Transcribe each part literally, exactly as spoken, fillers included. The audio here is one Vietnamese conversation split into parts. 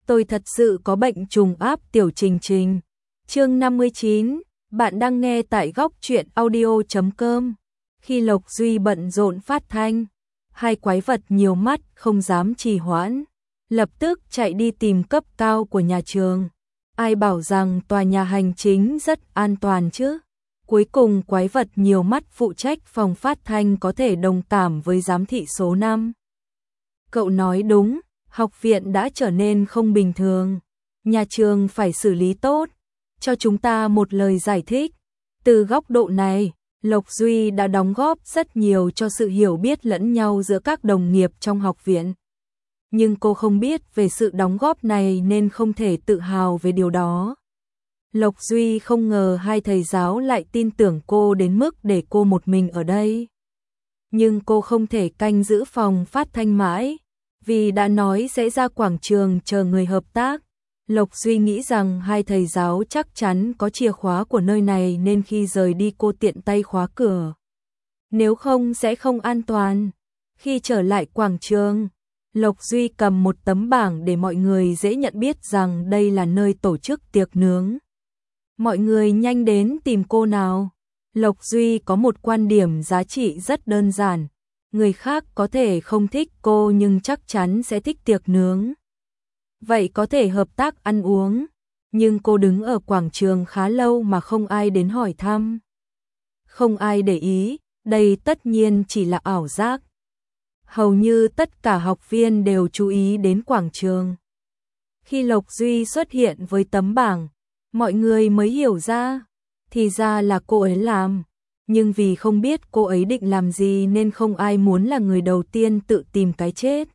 Tôi thật sự có bệnh trùng áp tiểu Trình Trình. Chương năm mươi chín, bạn đang nghe tại góc truyện audio chấm com. Khi Lộc Duy bận rộn phát thanh, hai quái vật nhiều mắt không dám trì hoãn, lập tức chạy đi tìm cấp cao của nhà trường. Ai bảo rằng tòa nhà hành chính rất an toàn chứ? Cuối cùng quái vật nhiều mắt phụ trách phòng phát thanh có thể đồng cảm với giám thị số năm. Cậu nói đúng, học viện đã trở nên không bình thường. Nhà trường phải xử lý tốt, cho chúng ta một lời giải thích. Từ góc độ này, Lộc Duy đã đóng góp rất nhiều cho sự hiểu biết lẫn nhau giữa các đồng nghiệp trong học viện. Nhưng cô không biết về sự đóng góp này nên không thể tự hào về điều đó. Lộc Duy không ngờ hai thầy giáo lại tin tưởng cô đến mức để cô một mình ở đây. Nhưng cô không thể canh giữ phòng phát thanh mãi, vì đã nói sẽ ra quảng trường chờ người hợp tác. Lộc Duy nghĩ rằng hai thầy giáo chắc chắn có chìa khóa của nơi này nên khi rời đi cô tiện tay khóa cửa. Nếu không sẽ không an toàn. Khi trở lại quảng trường, Lộc Duy cầm một tấm bảng để mọi người dễ nhận biết rằng đây là nơi tổ chức tiệc nướng. Mọi người nhanh đến tìm cô nào. Lộc Duy có một quan điểm giá trị rất đơn giản. Người khác có thể không thích cô nhưng chắc chắn sẽ thích tiệc nướng. Vậy có thể hợp tác ăn uống. Nhưng cô đứng ở quảng trường khá lâu mà không ai đến hỏi thăm. Không ai để ý, đây tất nhiên chỉ là ảo giác. Hầu như tất cả học viên đều chú ý đến quảng trường. Khi Lộc Duy xuất hiện với tấm bảng, mọi người mới hiểu ra, thì ra là cô ấy làm. Nhưng vì không biết cô ấy định làm gì nên không ai muốn là người đầu tiên tự tìm cái chết.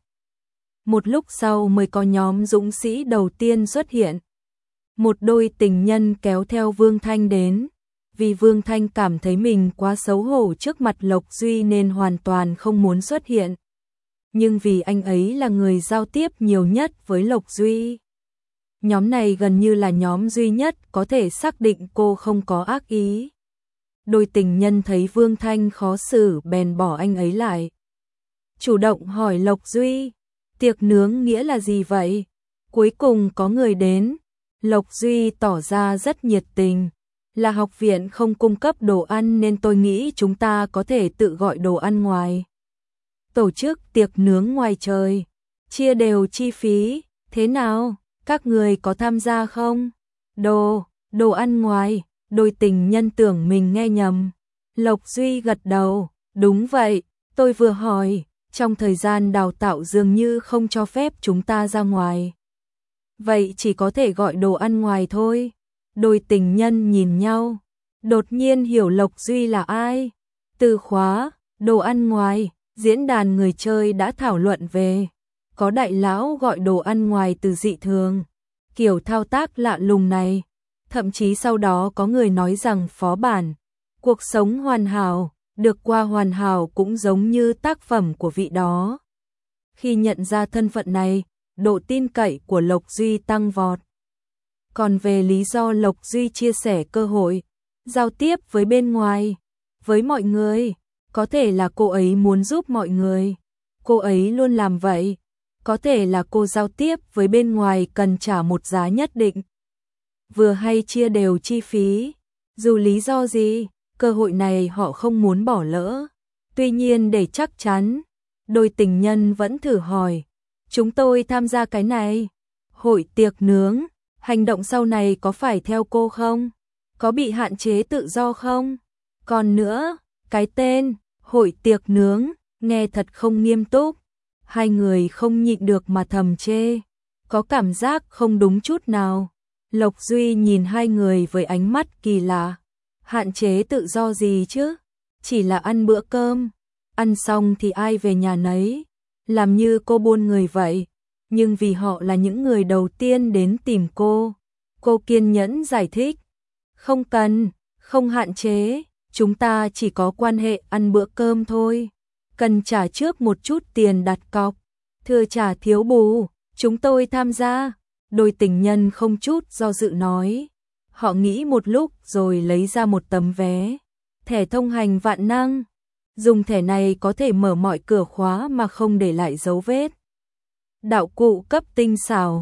Một lúc sau mới có nhóm dũng sĩ đầu tiên xuất hiện. Một đôi tình nhân kéo theo Vương Thanh đến. Vì Vương Thanh cảm thấy mình quá xấu hổ trước mặt Lộc Duy nên hoàn toàn không muốn xuất hiện. Nhưng vì anh ấy là người giao tiếp nhiều nhất với Lộc Duy. Nhóm này gần như là nhóm duy nhất có thể xác định cô không có ác ý. Đôi tình nhân thấy Vương Thanh khó xử bèn bỏ anh ấy lại. Chủ động hỏi Lộc Duy, tiệc nướng nghĩa là gì vậy? Cuối cùng có người đến. Lộc Duy tỏ ra rất nhiệt tình. Là học viện không cung cấp đồ ăn nên tôi nghĩ chúng ta có thể tự gọi đồ ăn ngoài. Tổ chức tiệc nướng ngoài trời, chia đều chi phí, thế nào? Các người có tham gia không? Đồ, đồ ăn ngoài, đôi tình nhân tưởng mình nghe nhầm. Lộc Duy gật đầu, đúng vậy, tôi vừa hỏi, trong thời gian đào tạo dường như không cho phép chúng ta ra ngoài. Vậy chỉ có thể gọi đồ ăn ngoài thôi. Đôi tình nhân nhìn nhau, đột nhiên hiểu Lộc Duy là ai. Từ khóa, đồ ăn ngoài, diễn đàn người chơi đã thảo luận về. Có đại lão gọi đồ ăn ngoài từ dị thường. Kiểu thao tác lạ lùng này. Thậm chí sau đó có người nói rằng phó bản, cuộc sống hoàn hảo, được qua hoàn hảo cũng giống như tác phẩm của vị đó. Khi nhận ra thân phận này, độ tin cậy của Lộc Duy tăng vọt. Còn về lý do Lộc Duy chia sẻ cơ hội, giao tiếp với bên ngoài, với mọi người, có thể là cô ấy muốn giúp mọi người. Cô ấy luôn làm vậy. Có thể là cô giao tiếp với bên ngoài cần trả một giá nhất định. Vừa hay chia đều chi phí. Dù lý do gì, cơ hội này họ không muốn bỏ lỡ. Tuy nhiên để chắc chắn, đôi tình nhân vẫn thử hỏi. Chúng tôi tham gia cái này. Hội tiệc nướng, hành động sau này có phải theo cô không? Có bị hạn chế tự do không? Còn nữa, cái tên, hội tiệc nướng, nghe thật không nghiêm túc. Hai người không nhịn được mà thầm chê. Có cảm giác không đúng chút nào. Lộc Duy nhìn hai người với ánh mắt kỳ lạ. Hạn chế tự do gì chứ? Chỉ là ăn bữa cơm. Ăn xong thì ai về nhà nấy. Làm như cô buôn người vậy. Nhưng vì họ là những người đầu tiên đến tìm cô. Cô kiên nhẫn giải thích. Không cần, không hạn chế. Chúng ta chỉ có quan hệ ăn bữa cơm thôi. Cần trả trước một chút tiền đặt cọc. Thừa trả thiếu bù. Chúng tôi tham gia. Đôi tình nhân không chút do dự nói. Họ nghĩ một lúc rồi lấy ra một tấm vé. Thẻ thông hành vạn năng. Dùng thẻ này có thể mở mọi cửa khóa mà không để lại dấu vết. Đạo cụ cấp tinh xảo.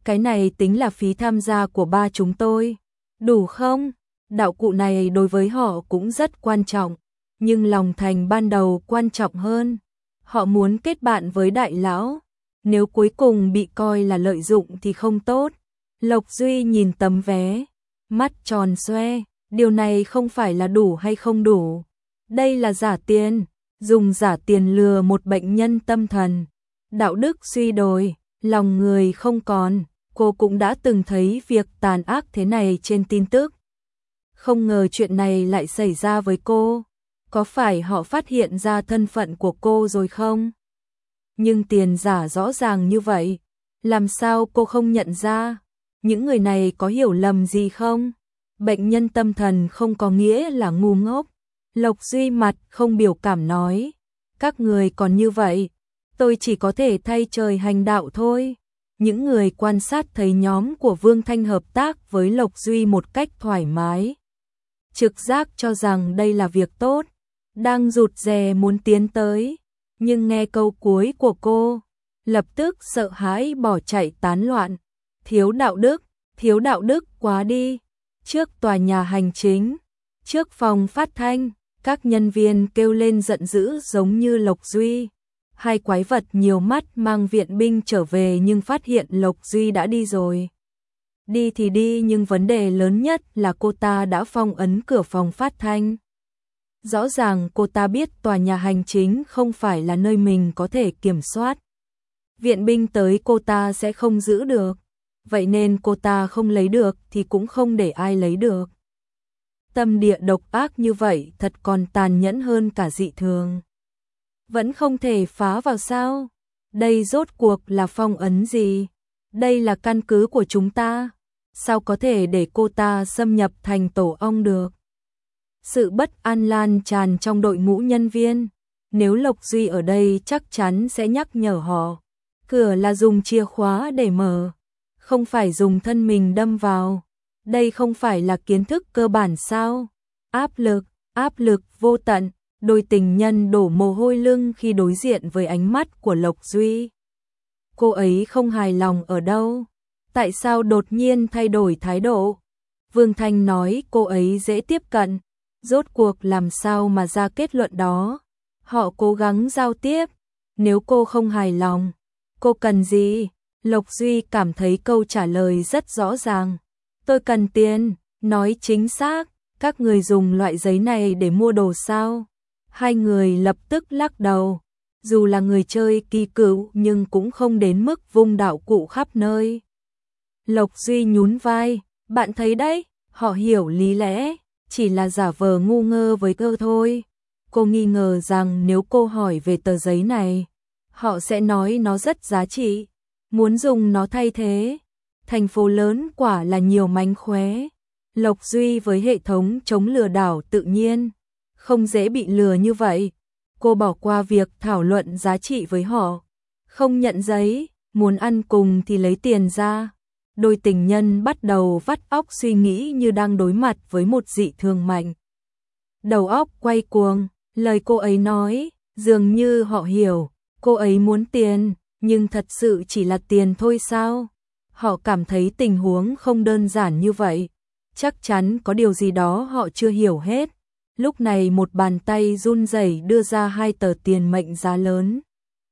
cái này tính là phí tham gia của ba chúng tôi. Đủ không? Đạo cụ này đối với họ cũng rất quan trọng, nhưng lòng thành ban đầu quan trọng hơn. Họ muốn kết bạn với đại lão, nếu cuối cùng bị coi là lợi dụng thì không tốt. Lộc Duy nhìn tấm vé, mắt tròn xoe, điều này không phải là đủ hay không đủ. Đây là giả tiền, dùng giả tiền lừa một bệnh nhân tâm thần. Đạo đức suy đồi, lòng người không còn, cô cũng đã từng thấy việc tàn ác thế này trên tin tức. Không ngờ chuyện này lại xảy ra với cô. Có phải họ phát hiện ra thân phận của cô rồi không? Nhưng tiền giả rõ ràng như vậy, làm sao cô không nhận ra? Những người này có hiểu lầm gì không? Bệnh nhân tâm thần không có nghĩa là ngu ngốc. Lộc Duy mặt không biểu cảm nói, các người còn như vậy, tôi chỉ có thể thay trời hành đạo thôi. Những người quan sát thấy nhóm của Vương Thanh hợp tác với Lộc Duy một cách thoải mái. Trực giác cho rằng đây là việc tốt, đang rụt rè muốn tiến tới, nhưng nghe câu cuối của cô, lập tức sợ hãi bỏ chạy tán loạn. Thiếu đạo đức, thiếu đạo đức quá đi. Trước tòa nhà hành chính, trước phòng phát thanh, các nhân viên kêu lên giận dữ giống như Lộc Duy. Hai quái vật nhiều mắt mang viện binh trở về nhưng phát hiện Lộc Duy đã đi rồi. Đi thì đi nhưng vấn đề lớn nhất là cô ta đã phong ấn cửa phòng phát thanh. Rõ ràng cô ta biết tòa nhà hành chính không phải là nơi mình có thể kiểm soát. Viện binh tới cô ta sẽ không giữ được. Vậy nên cô ta không lấy được thì cũng không để ai lấy được. Tâm địa độc ác như vậy thật còn tàn nhẫn hơn cả dị thường. Vẫn không thể phá vào sao? Đây rốt cuộc là phong ấn gì? Đây là căn cứ của chúng ta. Sao có thể để cô ta xâm nhập thành tổ ong được? Sự bất an lan tràn trong đội ngũ nhân viên. Nếu Lộc Duy ở đây chắc chắn sẽ nhắc nhở họ. Cửa là dùng chìa khóa để mở, không phải dùng thân mình đâm vào. Đây không phải là kiến thức cơ bản sao? Áp lực, áp lực vô tận. Đôi tình nhân đổ mồ hôi lưng khi đối diện với ánh mắt của Lộc Duy. Cô ấy không hài lòng ở đâu? Tại sao đột nhiên thay đổi thái độ? Vương Thanh nói cô ấy dễ tiếp cận. Rốt cuộc làm sao mà ra kết luận đó? Họ cố gắng giao tiếp. Nếu cô không hài lòng, cô cần gì? Lộc Duy cảm thấy câu trả lời rất rõ ràng. Tôi cần tiền. Nói chính xác, các người dùng loại giấy này để mua đồ sao? Hai người lập tức lắc đầu. Dù là người chơi kỳ cựu nhưng cũng không đến mức vung đạo cụ khắp nơi. Lộc Duy nhún vai. Bạn thấy đấy, họ hiểu lý lẽ, chỉ là giả vờ ngu ngơ với cơ thôi. Cô nghi ngờ rằng nếu cô hỏi về tờ giấy này, họ sẽ nói nó rất giá trị, muốn dùng nó thay thế. Thành phố lớn quả là nhiều mánh khóe. Lộc Duy với hệ thống chống lừa đảo tự nhiên không dễ bị lừa như vậy. Cô bỏ qua việc thảo luận giá trị với họ. Không nhận giấy, muốn ăn cùng thì lấy tiền ra. Đôi tình nhân bắt đầu vắt óc suy nghĩ như đang đối mặt với một dị thường mạnh. Đầu óc quay cuồng, lời cô ấy nói, dường như họ hiểu, cô ấy muốn tiền, nhưng thật sự chỉ là tiền thôi sao? Họ cảm thấy tình huống không đơn giản như vậy. Chắc chắn có điều gì đó họ chưa hiểu hết. Lúc này một bàn tay run rẩy đưa ra hai tờ tiền mệnh giá lớn.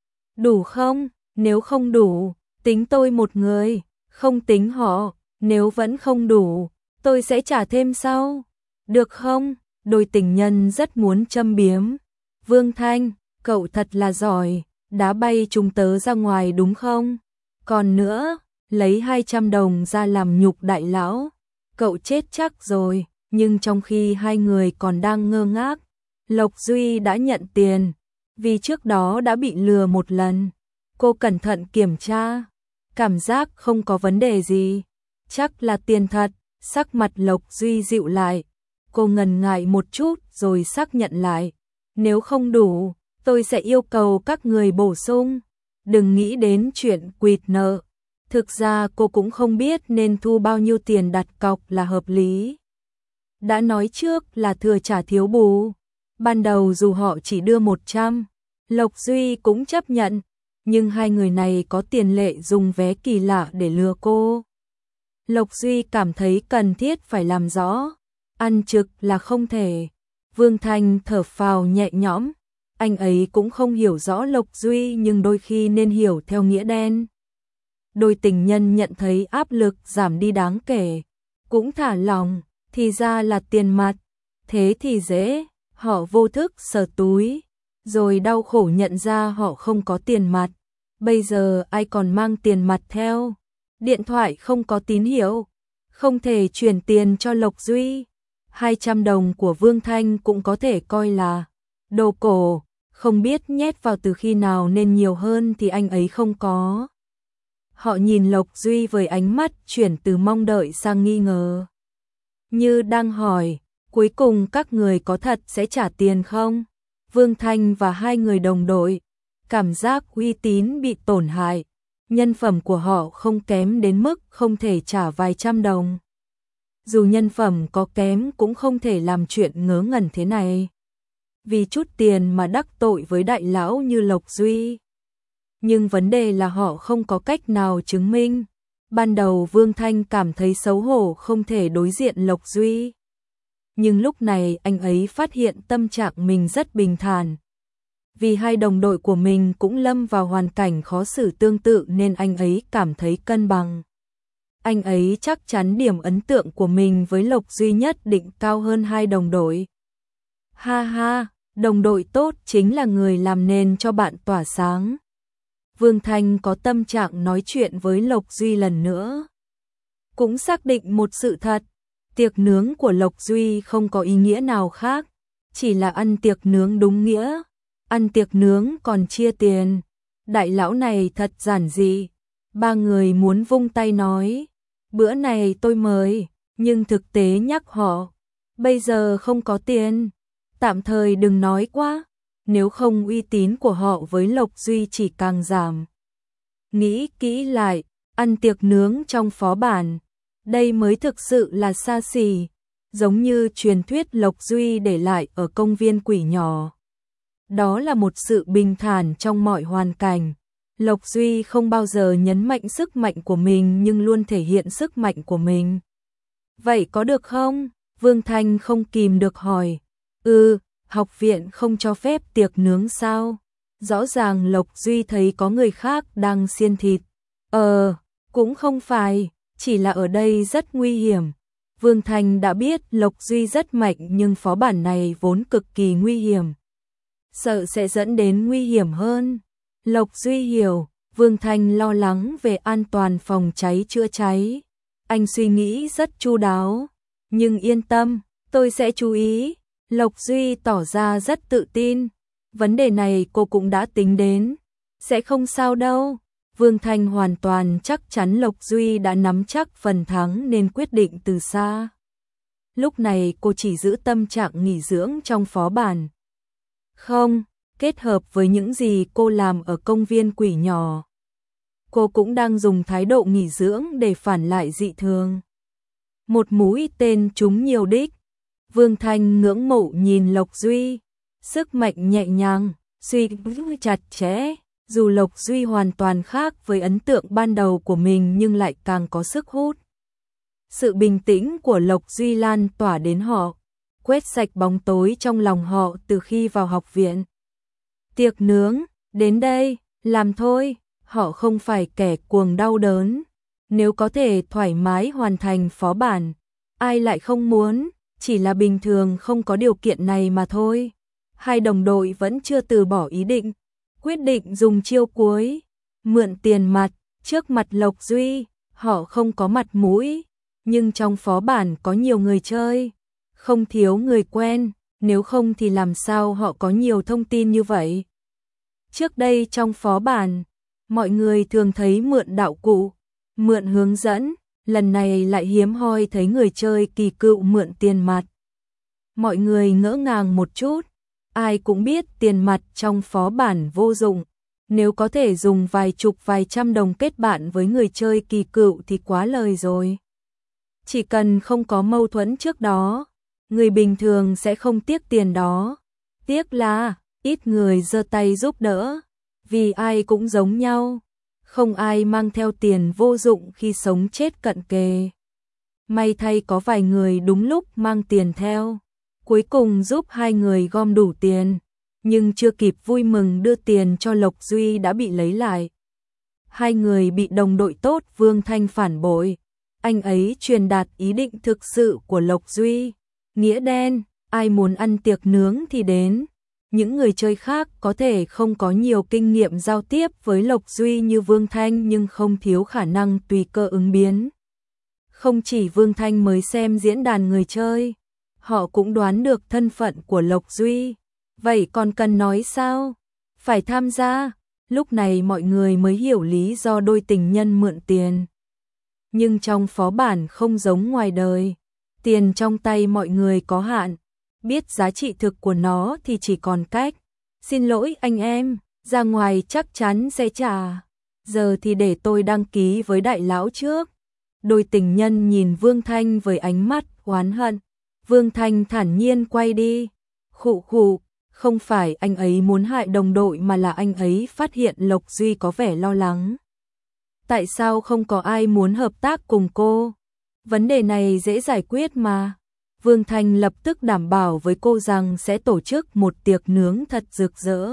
Đủ không? Nếu không đủ, tính tôi một người, không tính họ. Nếu vẫn không đủ, tôi sẽ trả thêm sau. Được không? Đôi tình nhân rất muốn châm biếm. Vương Thanh, cậu thật là giỏi, đá bay chúng tớ ra ngoài đúng không? Còn nữa, lấy hai trăm đồng ra làm nhục đại lão. Cậu chết chắc rồi. Nhưng trong khi hai người còn đang ngơ ngác, Lộc Duy đã nhận tiền, vì trước đó đã bị lừa một lần. Cô cẩn thận kiểm tra, cảm giác không có vấn đề gì, chắc là tiền thật. Sắc mặt Lộc Duy dịu lại, cô ngần ngại một chút rồi xác nhận lại. Nếu không đủ, tôi sẽ yêu cầu các người bổ sung. Đừng nghĩ đến chuyện quỵt nợ. Thực ra cô cũng không biết nên thu bao nhiêu tiền đặt cọc là hợp lý. Đã nói trước là thừa trả thiếu bù. Ban đầu dù họ chỉ đưa một trăm, Lộc Duy cũng chấp nhận. nhưng hai người này có tiền lệ dùng vé kỳ lạ để lừa cô. Lộc Duy cảm thấy cần thiết phải làm rõ, ăn trực là không thể. Vương Thanh thở phào nhẹ nhõm, anh ấy cũng không hiểu rõ Lộc Duy nhưng đôi khi nên hiểu theo nghĩa đen. Đôi tình nhân nhận thấy áp lực giảm đi đáng kể, cũng thả lòng, thì ra là tiền mặt, thế thì dễ, họ vô thức sờ túi, rồi đau khổ nhận ra họ không có tiền mặt, bây giờ ai còn mang tiền mặt theo, điện thoại không có tín hiệu, không thể chuyển tiền cho Lộc Duy, hai trăm đồng của Vương Thanh cũng có thể coi là đồ cổ, không biết nhét vào từ khi nào nên nhiều hơn thì anh ấy không có. Họ nhìn Lộc Duy với ánh mắt chuyển từ mong đợi sang nghi ngờ. Như đang hỏi, cuối cùng các người có thật sẽ trả tiền không? Vương Thanh và hai người đồng đội, cảm giác uy tín bị tổn hại, nhân phẩm của họ không kém đến mức không thể trả vài trăm đồng. Dù nhân phẩm có kém cũng không thể làm chuyện ngớ ngẩn thế này. Vì chút tiền mà đắc tội với đại lão như Lộc Duy. Nhưng vấn đề là họ không có cách nào chứng minh. Ban đầu Vương Thanh cảm thấy xấu hổ không thể đối diện Lộc Duy. Nhưng lúc này anh ấy phát hiện tâm trạng mình rất bình thản. Vì hai đồng đội của mình cũng lâm vào hoàn cảnh khó xử tương tự nên anh ấy cảm thấy cân bằng. Anh ấy chắc chắn điểm ấn tượng của mình với Lộc Duy nhất định cao hơn hai đồng đội. Ha ha, đồng đội tốt chính là người làm nên cho bạn tỏa sáng. Vương Thanh có tâm trạng nói chuyện với Lộc Duy lần nữa. Cũng xác định một sự thật, tiệc nướng của Lộc Duy không có ý nghĩa nào khác, chỉ là ăn tiệc nướng đúng nghĩa, ăn tiệc nướng còn chia tiền. Đại lão này thật giản dị. Ba người muốn vung tay nói, bữa này tôi mời, nhưng thực tế nhắc họ, bây giờ không có tiền, tạm thời đừng nói quá, nếu không uy tín của họ với Lộc Duy chỉ càng giảm. Nghĩ kỹ lại, ăn tiệc nướng trong phó bản, đây mới thực sự là xa xỉ, giống như truyền thuyết Lộc Duy để lại ở công viên quỷ nhỏ. Đó là một sự bình thản trong mọi hoàn cảnh. Lộc Duy không bao giờ nhấn mạnh sức mạnh của mình nhưng luôn thể hiện sức mạnh của mình. Vậy có được không? Vương Thanh không kìm được hỏi. Ừ, học viện không cho phép tiệc nướng sao? Rõ ràng Lộc Duy thấy có người khác đang xiên thịt. Ờ, cũng không phải, chỉ là ở đây rất nguy hiểm. Vương Thanh đã biết Lộc Duy rất mạnh nhưng phó bản này vốn cực kỳ nguy hiểm. Sợ sẽ dẫn đến nguy hiểm hơn. Lộc Duy hiểu, Vương Thanh lo lắng về an toàn phòng cháy chữa cháy. Anh suy nghĩ rất chu đáo. Nhưng yên tâm, tôi sẽ chú ý. Lộc Duy tỏ ra rất tự tin. Vấn đề này cô cũng đã tính đến. Sẽ không sao đâu. Vương Thanh hoàn toàn chắc chắn Lộc Duy đã nắm chắc phần thắng nên quyết định từ xa. Lúc này cô chỉ giữ tâm trạng nghỉ dưỡng trong phó bản. Không, kết hợp với những gì cô làm ở công viên quỷ nhỏ. Cô cũng đang dùng thái độ nghỉ dưỡng để phản lại dị thường. Một mũi tên trúng nhiều đích. Vương Thanh ngưỡng mộ nhìn Lộc Duy. Sức mạnh nhẹ nhàng, suy chặt chẽ. Dù Lộc Duy hoàn toàn khác với ấn tượng ban đầu của mình nhưng lại càng có sức hút. Sự bình tĩnh của Lộc Duy lan tỏa đến họ, quét sạch bóng tối trong lòng họ từ khi vào học viện. Tiệc nướng, đến đây, làm thôi, họ không phải kẻ cuồng đau đớn. Nếu có thể thoải mái hoàn thành phó bản, ai lại không muốn, chỉ là bình thường không có điều kiện này mà thôi. Hai đồng đội vẫn chưa từ bỏ ý định, quyết định dùng chiêu cuối, mượn tiền mặt, trước mặt Lộc Duy, họ không có mặt mũi, nhưng trong phó bản có nhiều người chơi, không thiếu người quen, nếu không thì làm sao họ có nhiều thông tin như vậy. Trước đây trong phó bản, mọi người thường thấy mượn đạo cụ, mượn hướng dẫn, lần này lại hiếm hoi thấy người chơi kỳ cựu mượn tiền mặt. Mọi người ngỡ ngàng một chút, ai cũng biết tiền mặt trong phó bản vô dụng, nếu có thể dùng vài chục vài trăm đồng kết bạn với người chơi kỳ cựu thì quá lời rồi. Chỉ cần không có mâu thuẫn trước đó, người bình thường sẽ không tiếc tiền đó. Tiếc là ít người giơ tay giúp đỡ. vì ai cũng giống nhau, không ai mang theo tiền vô dụng khi sống chết cận kề. May thay có vài người đúng lúc mang tiền theo, cuối cùng giúp hai người gom đủ tiền, nhưng chưa kịp vui mừng đưa tiền cho Lộc Duy đã bị lấy lại. Hai người bị đồng đội tốt Vương Thanh phản bội, anh ấy truyền đạt ý định thực sự của Lộc Duy, nghĩa đen, ai muốn ăn tiệc nướng thì đến. Những người chơi khác có thể không có nhiều kinh nghiệm giao tiếp với Lộc Duy như Vương Thanh nhưng không thiếu khả năng tùy cơ ứng biến. Không chỉ Vương Thanh mới xem diễn đàn người chơi, họ cũng đoán được thân phận của Lộc Duy. Vậy còn cần nói sao? Phải tham gia. Lúc này mọi người mới hiểu lý do đôi tình nhân mượn tiền. Nhưng trong phó bản không giống ngoài đời, tiền trong tay mọi người có hạn, biết giá trị thực của nó thì chỉ còn cách xin lỗi anh em, ra ngoài chắc chắn sẽ trả. Giờ thì để tôi đăng ký với đại lão trước. Đôi tình nhân nhìn Vương Thanh với ánh mắt oán hận. Vương Thanh thản nhiên quay đi. Khụ khụ, không phải anh ấy muốn hại đồng đội mà là anh ấy phát hiện Lộc Duy có vẻ lo lắng. Tại sao không có ai muốn hợp tác cùng cô? Vấn đề này dễ giải quyết mà. Vương Thanh lập tức đảm bảo với cô rằng sẽ tổ chức một tiệc nướng thật rực rỡ.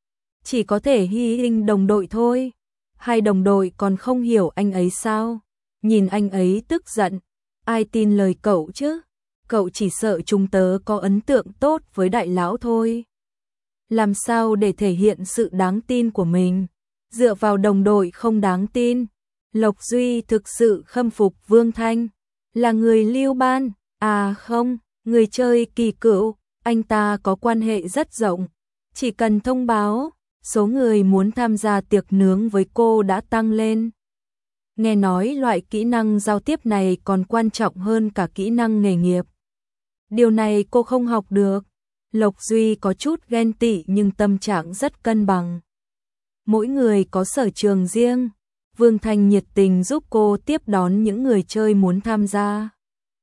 Chỉ có thể hy sinh đồng đội thôi. Hai đồng đội còn không hiểu anh ấy sao? Nhìn anh ấy tức giận. Ai tin lời cậu chứ? Cậu chỉ sợ chúng tớ có ấn tượng tốt với đại lão thôi. Làm sao để thể hiện sự đáng tin của mình? Dựa vào đồng đội không đáng tin. Lộc Duy thực sự khâm phục Vương Thanh. Là người Lưu Ban. À không, người chơi kỳ cựu. Anh ta có quan hệ rất rộng. Chỉ cần thông báo, số người muốn tham gia tiệc nướng với cô đã tăng lên. Nghe nói loại kỹ năng giao tiếp này còn quan trọng hơn cả kỹ năng nghề nghiệp. Điều này cô không học được. Lộc Duy có chút ghen tị nhưng tâm trạng rất cân bằng. Mỗi người có sở trường riêng. Vương Thanh nhiệt tình giúp cô tiếp đón những người chơi muốn tham gia.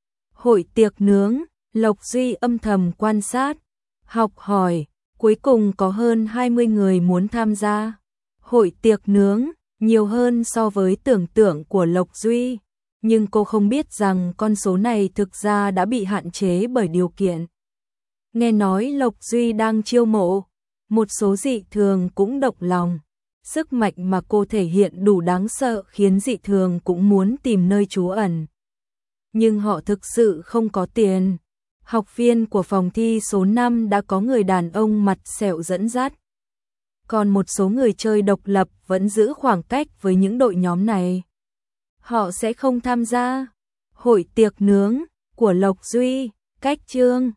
Hội tiệc nướng, Lộc Duy âm thầm quan sát, học hỏi, cuối cùng có hơn hai mươi người muốn tham gia. Hội tiệc nướng, nhiều hơn so với tưởng tượng của Lộc Duy, nhưng cô không biết rằng con số này thực ra đã bị hạn chế bởi điều kiện. Nghe nói Lộc Duy đang chiêu mộ, một số dị thường cũng động lòng. Sức mạnh mà cô thể hiện đủ đáng sợ khiến dị thường cũng muốn tìm nơi trú ẩn. Nhưng họ thực sự không có tiền. Học viên của phòng thi số năm đã có người đàn ông mặt sẹo dẫn dắt. Còn một số người chơi độc lập vẫn giữ khoảng cách với những đội nhóm này. Họ sẽ không tham gia hội tiệc nướng của Lộc Duy. Cách chương